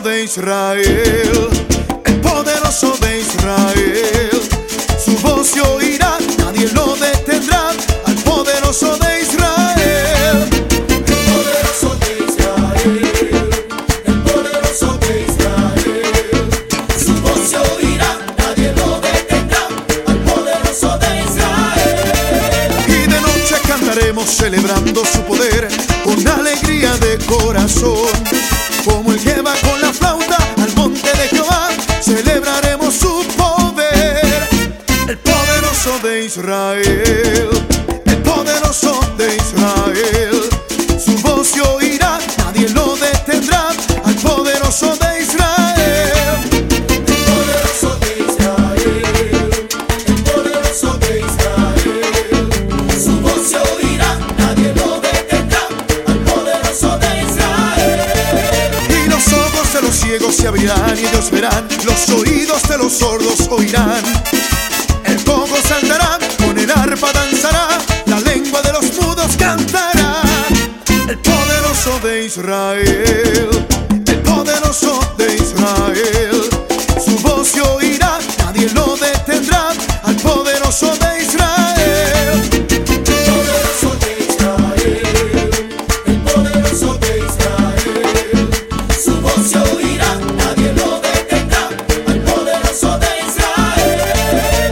de Israel, el poderoso de Israel. Su voz se oirá, nadie lo detendrá, al poderoso de Israel. El poderoso de Israel, el poderoso de Israel. Su voz se oirá, nadie lo detendrá, al poderoso de Israel. Y de noche cantaremos celebrando su poder con alegría de corazón. Como el que va con la flauta al monte de Jehová, celebraremos su poder. El poderoso de Israel, el poderoso de Israel. Su voz se oirá, nadie lo detendrá, al poderoso de Israel. El poderoso de Israel, el poderoso de Israel. Su voz se oirá, nadie lo detendrá, al poderoso de Israel. Y los ojos de los ciegos se abrirán y ellos verán, los oídos de los sordos oirán. El cojo saltará, con el arpa danzará, la lengua de los mudos cantará. El poderoso de Israel, el poderoso de Israel. Su voz se oirá, nadie lo detendrá, al poderoso de Israel. El poderoso de Israel, el poderoso de Israel. Su voz se oirá, nadie lo detendrá, al poderoso de Israel.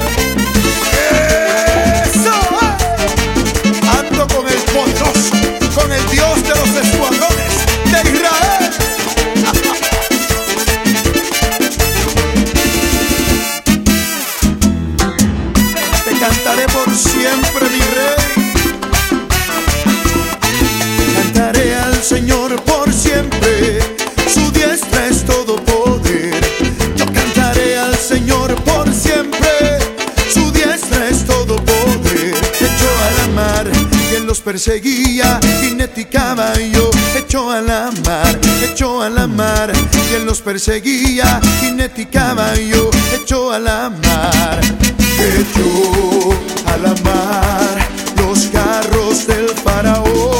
¡Eso! Ando con el poderoso, con el Dios de los escuadrones de Israel. Te cantaré por siempre, mi rey. Cantaré al Señor por siempre, su diestra es todo poder. Yo cantaré al Señor por siempre, su diestra es todo poder. Echó a la mar y él los perseguía, jinete y caballo. Echó a la mar, echó a la mar y él los perseguía, jinete y caballo. Echó a la mar, echó a la mar los carros del faraón.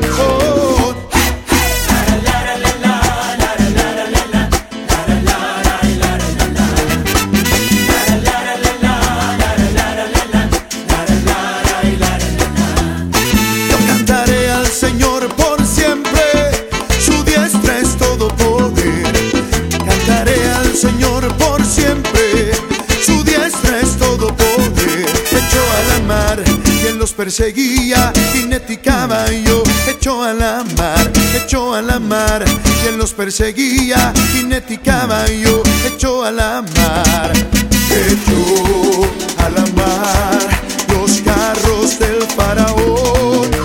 Yo cantaré al Señor por siempre, su diestra es todo poder. Cantaré al Señor por siempre, su diestra es todo poder. Echó a la mar y él los perseguía, jinete y caballo. Echó a la mar, echó a la mar y él los perseguía, jinete y caballo. Echó a la mar, echó a la mar los carros del faraón.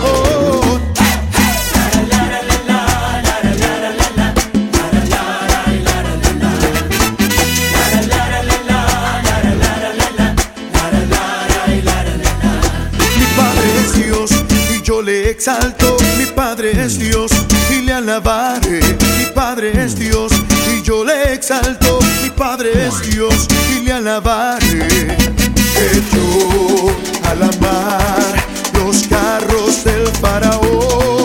Mi Padre es Dios y yo le exalto. Mi Padre es Dios y le alabaré. Mi Padre es Dios y yo le exalto. Mi Padre es Dios y le alabaré. Echó a la mar los carros del faraón.